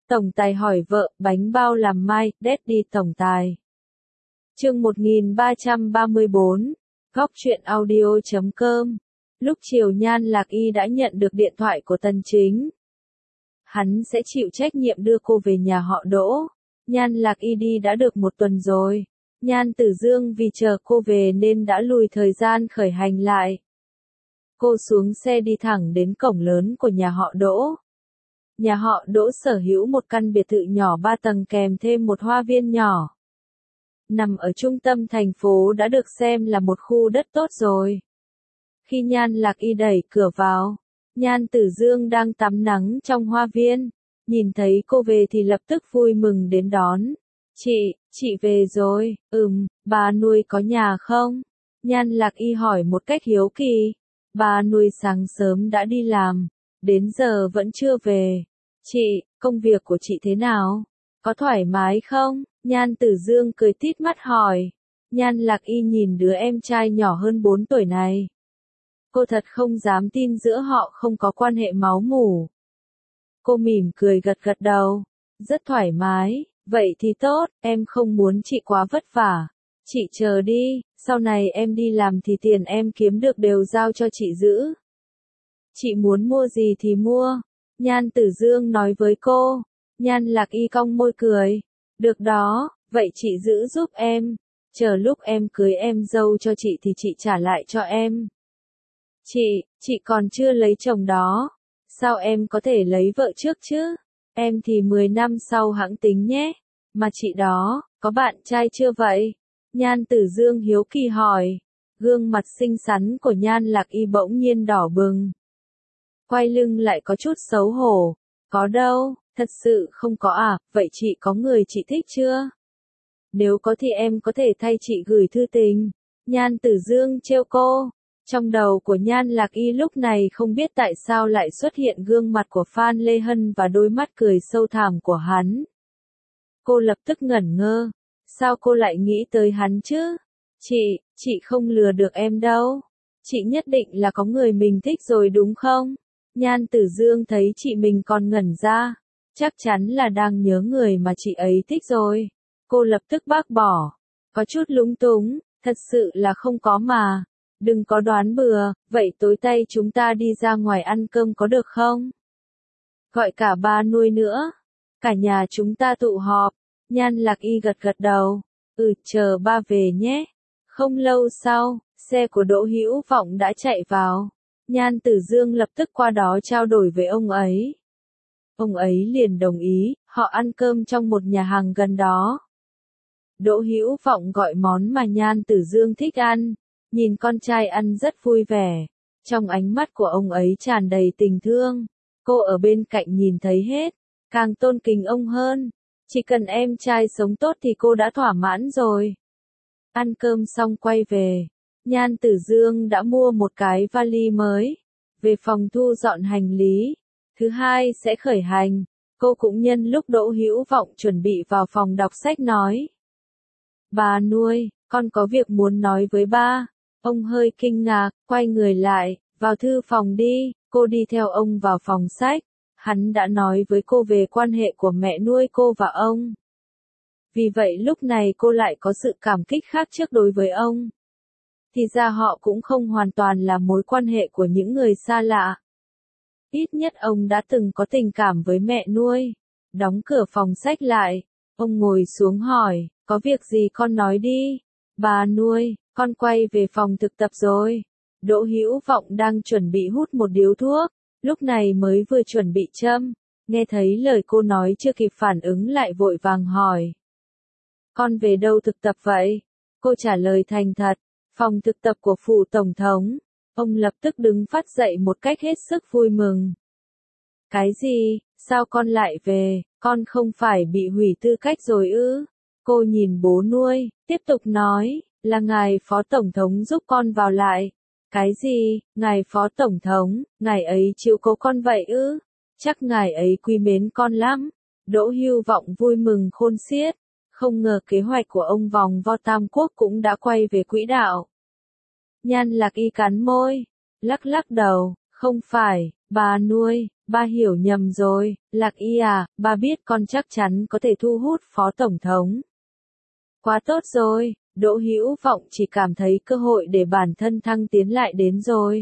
Tổng tài hỏi vợ, bánh bao làm mai, Daddy tổng tài. Chương 1334, Góc truyện audio.com. Lúc chiều Nhan Lạc Y đã nhận được điện thoại của Tần Chính. Hắn sẽ chịu trách nhiệm đưa cô về nhà họ Đỗ. Nhan Lạc Y đi đã được 1 tuần rồi. Nhan Tử Dương vì chờ cô về nên đã lùi thời gian khởi hành lại. Cô xuống xe đi thẳng đến cổng lớn của nhà họ Đỗ. Nhà họ Đỗ sở hữu một căn biệt thự nhỏ 3 tầng kèm thêm một hoa viên nhỏ. Nằm ở trung tâm thành phố đã được xem là một khu đất tốt rồi. Khi Nhan Lạc Y đẩy cửa vào, Nhan Tử Dương đang tắm nắng trong hoa viên, nhìn thấy cô về thì lập tức vui mừng đến đón. Chị về rồi, bà nuôi có nhà không? Nhan Lạc Y hỏi một cách hiếu kỳ. Bà nuôi sáng sớm đã đi làm, đến giờ vẫn chưa về. Công việc của chị thế nào? Có thoải mái không? Nhan Tử Dương cười tít mắt hỏi. Nhan Lạc Y nhìn đứa em trai nhỏ hơn 4 tuổi này. Cô thật không dám tin giữa họ không có quan hệ máu mủ. Cô mỉm cười gật gật đầu. Rất thoải mái, vậy thì tốt, em không muốn chị quá vất vả. Chị chờ đi, sau này em đi làm thì tiền em kiếm được đều giao cho chị giữ. Chị muốn mua gì thì mua. Nhan Tử Dương nói với cô. Nhan Lạc Y cong môi cười. Được đó, vậy chị giữ giúp em. Chờ lúc em cưới em dâu cho chị thì chị trả lại cho em. Chị còn chưa lấy chồng đó. Sao em có thể lấy vợ trước chứ? Em thì 10 năm sau hẵng tính nhé. Mà chị đó, có bạn trai chưa vậy? Nhan Tử Dương hiếu kỳ hỏi. Gương mặt xinh xắn của Nhan Lạc Y bỗng nhiên đỏ bừng. Quay lưng lại có chút xấu hổ. Có đâu, thật sự không có à, vậy chị có người chị thích chưa? Nếu có thì em có thể thay chị gửi thư tình. Nhan Tử Dương trêu cô. Trong đầu của Nhan Lạc Y lúc này không biết tại sao lại xuất hiện gương mặt của Phan Lê Hân và đôi mắt cười sâu thẳm của hắn. Cô lập tức ngẩn ngơ. Sao cô lại nghĩ tới hắn chứ? Chị không lừa được em đâu. Chị nhất định là có người mình thích rồi đúng không? Nhan Tử Dương thấy chị mình còn ngẩn ra. Chắc chắn là đang nhớ người mà chị ấy thích rồi. Cô lập tức bác bỏ. Có chút lúng túng, thật sự là không có mà. Đừng có đoán bừa, vậy tối nay chúng ta đi ra ngoài ăn cơm có được không? Gọi cả ba nuôi nữa. Cả nhà chúng ta tụ họp. Nhan Lạc Y gật gật đầu. Chờ ba về nhé. Không lâu sau, xe của Đỗ Hữu Vọng đã chạy vào. Nhan Tử Dương lập tức qua đó trao đổi với ông ấy. Ông ấy liền đồng ý, họ ăn cơm trong một nhà hàng gần đó. Đỗ Hữu Vọng gọi món mà Nhan Tử Dương thích ăn, nhìn con trai ăn rất vui vẻ. Trong ánh mắt của ông ấy tràn đầy tình thương. Cô ở bên cạnh nhìn thấy hết, càng tôn kính ông hơn. Chỉ cần em trai sống tốt thì cô đã thỏa mãn rồi. Ăn cơm xong quay về. Nhan Tử Dương đã mua một cái vali mới. Về phòng thu dọn hành lý. Thứ hai sẽ khởi hành. Cô cũng nhân lúc Đỗ Hữu Vọng chuẩn bị vào phòng đọc sách nói. Bà nuôi, con có việc muốn nói với ba. Ông hơi kinh ngạc, quay người lại, vào thư phòng đi. Cô đi theo ông vào phòng sách. Hắn đã nói với cô về quan hệ của mẹ nuôi cô và ông. Vì vậy lúc này cô lại có sự cảm kích khác trước đối với ông. Thì ra họ cũng không hoàn toàn là mối quan hệ của những người xa lạ. Ít nhất ông đã từng có tình cảm với mẹ nuôi. Đóng cửa phòng sách lại, ông ngồi xuống hỏi, có việc gì con nói đi. Bà nuôi, con quay về phòng thực tập rồi. Đỗ Hữu Vọng đang chuẩn bị hút một điếu thuốc, lúc này mới vừa chuẩn bị châm. Nghe thấy lời cô nói chưa kịp phản ứng lại vội vàng hỏi. Con về đâu thực tập vậy? Cô trả lời thành thật. Phòng thực tập của phủ tổng thống. Ông lập tức đứng phát dậy một cách hết sức vui mừng. Cái gì? Sao con lại về? Con không phải bị hủy tư cách rồi ư? Cô nhìn bố nuôi, tiếp tục nói, là ngài phó tổng thống giúp con vào lại. Cái gì? Ngài phó tổng thống, ngài ấy chiếu cố con vậy ư? Chắc ngài ấy quý mến con lắm. Đỗ Hữu Vọng vui mừng khôn xiết. Không ngờ kế hoạch của ông vòng vo Tam Quốc cũng đã quay về quỹ đạo. Nhan Lạc Y cắn môi, lắc lắc đầu, không phải, bà nuôi, Ba hiểu nhầm rồi, Lạc Y à, ba biết con chắc chắn có thể thu hút phó tổng thống. Quá tốt rồi, Đỗ Hữu Vọng chỉ cảm thấy cơ hội để bản thân thăng tiến lại đến rồi.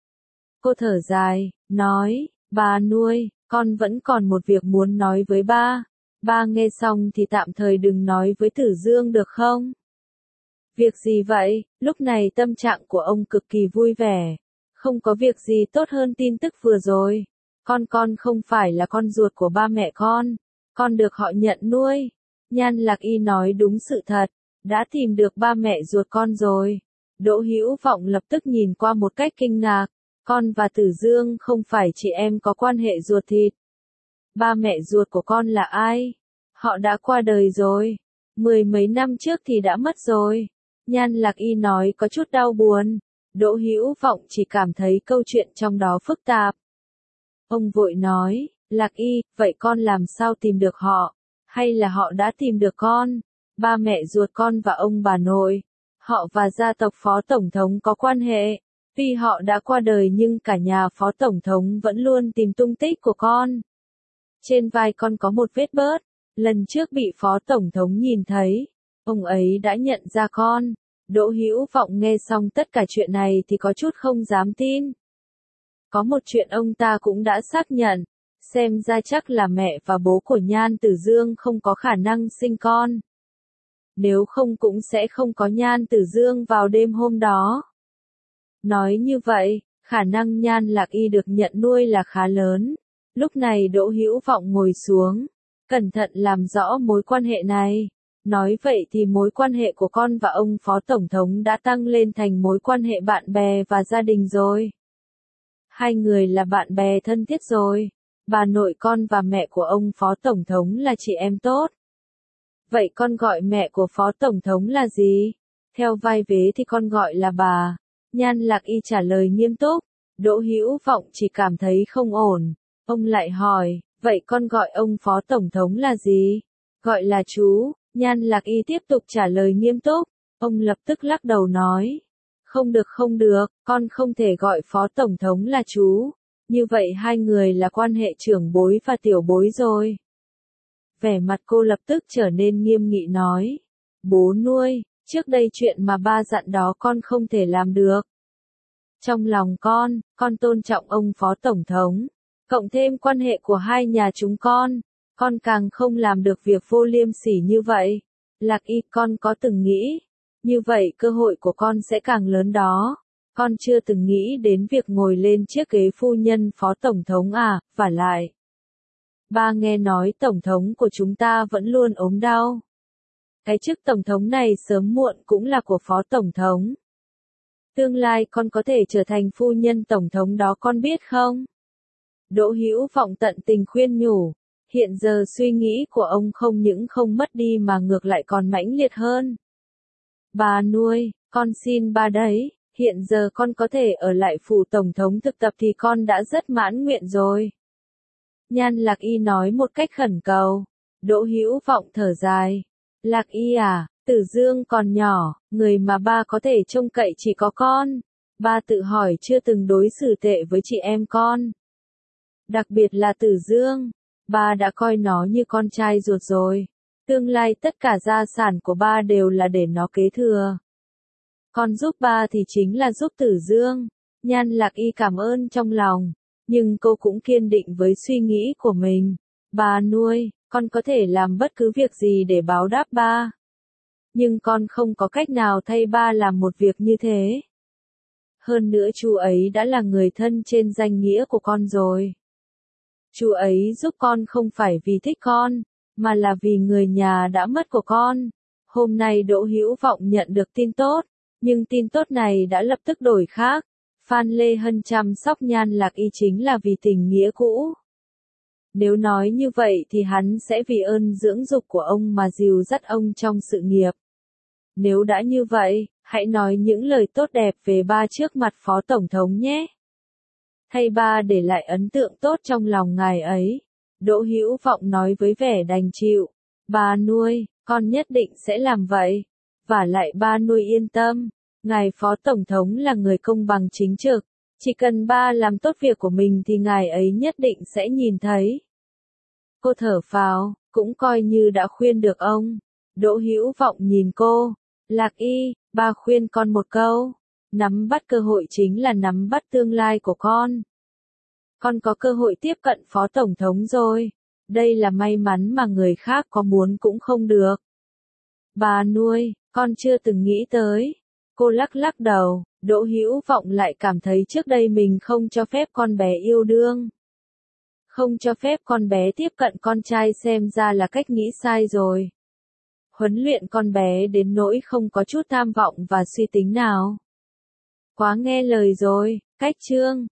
Cô thở dài, nói, bà nuôi, con vẫn còn một việc muốn nói với ba. Ba nghe xong thì tạm thời đừng nói với Tử Dương được không? Việc gì vậy? Lúc này tâm trạng của ông cực kỳ vui vẻ. Không có việc gì tốt hơn tin tức vừa rồi. Con không phải là con ruột của ba mẹ con được họ nhận nuôi. Nhan Lạc Y nói đúng sự thật, đã tìm được ba mẹ ruột con rồi. Đỗ Hữu Vọng lập tức nhìn qua một cách kinh ngạc, con và Tử Dương không phải chị em có quan hệ ruột thịt. Ba mẹ ruột của con là ai? Họ đã qua đời rồi. 10 mấy năm trước thì đã mất rồi. Nhan Lạc Y nói có chút đau buồn. Đỗ Hữu Vọng chỉ cảm thấy câu chuyện trong đó phức tạp. Ông vội nói, Lạc Y, vậy con làm sao tìm được họ? Hay là họ đã tìm được con? Ba mẹ ruột con và ông bà nội, họ và gia tộc phó tổng thống có quan hệ. Tuy họ đã qua đời nhưng cả nhà phó tổng thống vẫn luôn tìm tung tích của con. Trên vai con có một vết bớt, lần trước bị phó tổng thống nhìn thấy, ông ấy đã nhận ra con. Đỗ Hữu Vọng nghe xong tất cả chuyện này thì có chút không dám tin. Có một chuyện ông ta cũng đã xác nhận, xem ra chắc là mẹ và bố của Nhan Tử Dương không có khả năng sinh con. Nếu không cũng sẽ không có Nhan Tử Dương vào đêm hôm đó. Nói như vậy, khả năng Nhan Lạc Y được nhận nuôi là khá lớn. Lúc này Đỗ Hữu Vọng ngồi xuống, cẩn thận làm rõ mối quan hệ này. Nói vậy thì mối quan hệ của con và ông phó tổng thống đã tăng lên thành mối quan hệ bạn bè và gia đình rồi. Hai người là bạn bè thân thiết rồi. Bà nội con và mẹ của ông phó tổng thống là chị em tốt. Vậy con gọi mẹ của phó tổng thống là gì? Theo vai vế thì con gọi là bà. Nhan Lạc Y trả lời nghiêm túc. Đỗ Hữu Vọng chỉ cảm thấy không ổn. Ông lại hỏi, vậy con gọi ông phó tổng thống là gì? Gọi là chú. Nhan Lạc Y tiếp tục trả lời nghiêm túc. Ông lập tức lắc đầu nói, không được, con không thể gọi phó tổng thống là chú. Như vậy hai người là quan hệ trưởng bối và tiểu bối rồi. Vẻ mặt cô lập tức trở nên nghiêm nghị nói, bố nuôi, trước đây chuyện mà ba dặn đó con không thể làm được. Trong lòng con tôn trọng ông phó tổng thống, cộng thêm quan hệ của hai nhà chúng con càng không làm được việc vô liêm sỉ như vậy. Lạc Y, con có từng nghĩ, như vậy cơ hội của con sẽ càng lớn đó. Con chưa từng nghĩ đến việc ngồi lên chiếc ghế phu nhân phó tổng thống à, vả lại. Ba nghe nói tổng thống của chúng ta vẫn luôn ốm đau. Cái chức tổng thống này sớm muộn cũng là của phó tổng thống. Tương lai con có thể trở thành phu nhân tổng thống đó con biết không? Đỗ Hữu Vọng tận tình khuyên nhủ. Hiện giờ suy nghĩ của ông không những không mất đi mà ngược lại còn mãnh liệt hơn. Bà nuôi, con xin ba đấy, hiện giờ con có thể ở lại phủ tổng thống thực tập thì con đã rất mãn nguyện rồi. Nhan Lạc Y nói một cách khẩn cầu. Đỗ Hữu Vọng thở dài. Lạc Y à, Tử Dương còn nhỏ, người mà ba có thể trông cậy chỉ có con. Ba tự hỏi chưa từng đối xử tệ với chị em con. Đặc biệt là Tử Dương, ba đã coi nó như con trai ruột rồi. Tương lai tất cả gia sản của ba đều là để nó kế thừa. Con giúp ba thì chính là giúp Tử Dương. Nhan Lạc Y cảm ơn trong lòng, nhưng cô cũng kiên định với suy nghĩ của mình. Ba nuôi, con có thể làm bất cứ việc gì để báo đáp ba. Nhưng con không có cách nào thay ba làm một việc như thế. Hơn nữa chú ấy đã là người thân trên danh nghĩa của con rồi. Chú ấy giúp con không phải vì thích con, mà là vì người nhà đã mất của con. Hôm nay Đỗ Hữu Vọng nhận được tin tốt, nhưng tin tốt này đã lập tức đổi khác. Phan Lê Hân chăm sóc Nhan Lạc Y chính là vì tình nghĩa cũ. Nếu nói như vậy thì hắn sẽ vì ơn dưỡng dục của ông mà dìu dắt ông trong sự nghiệp. Nếu đã như vậy, hãy nói những lời tốt đẹp về ba trước mặt phó tổng thống nhé. Thay ba để lại ấn tượng tốt trong lòng ngài ấy. Đỗ Hữu Vọng nói với vẻ đành chịu. Ba nuôi, con nhất định sẽ làm vậy. Vả lại ba nuôi yên tâm, ngài phó tổng thống là người công bằng chính trực, Chỉ cần ba làm tốt việc của mình thì ngài ấy nhất định sẽ nhìn thấy. Cô thở phào, cũng coi như đã khuyên được ông. Đỗ Hữu Vọng nhìn cô. Lạc Y, ba khuyên con một câu. Nắm bắt cơ hội chính là nắm bắt tương lai của con. Con có cơ hội tiếp cận phó tổng thống rồi. Đây là may mắn mà người khác có muốn cũng không được. Bà nuôi, con chưa từng nghĩ tới. Cô lắc lắc đầu, Đỗ Hữu Vọng lại cảm thấy trước đây mình không cho phép con bé yêu đương. Không cho phép con bé tiếp cận con trai xem ra là cách nghĩ sai rồi. Huấn luyện con bé đến nỗi không có chút tham vọng và suy tính nào. Quá nghe lời rồi, cách chương.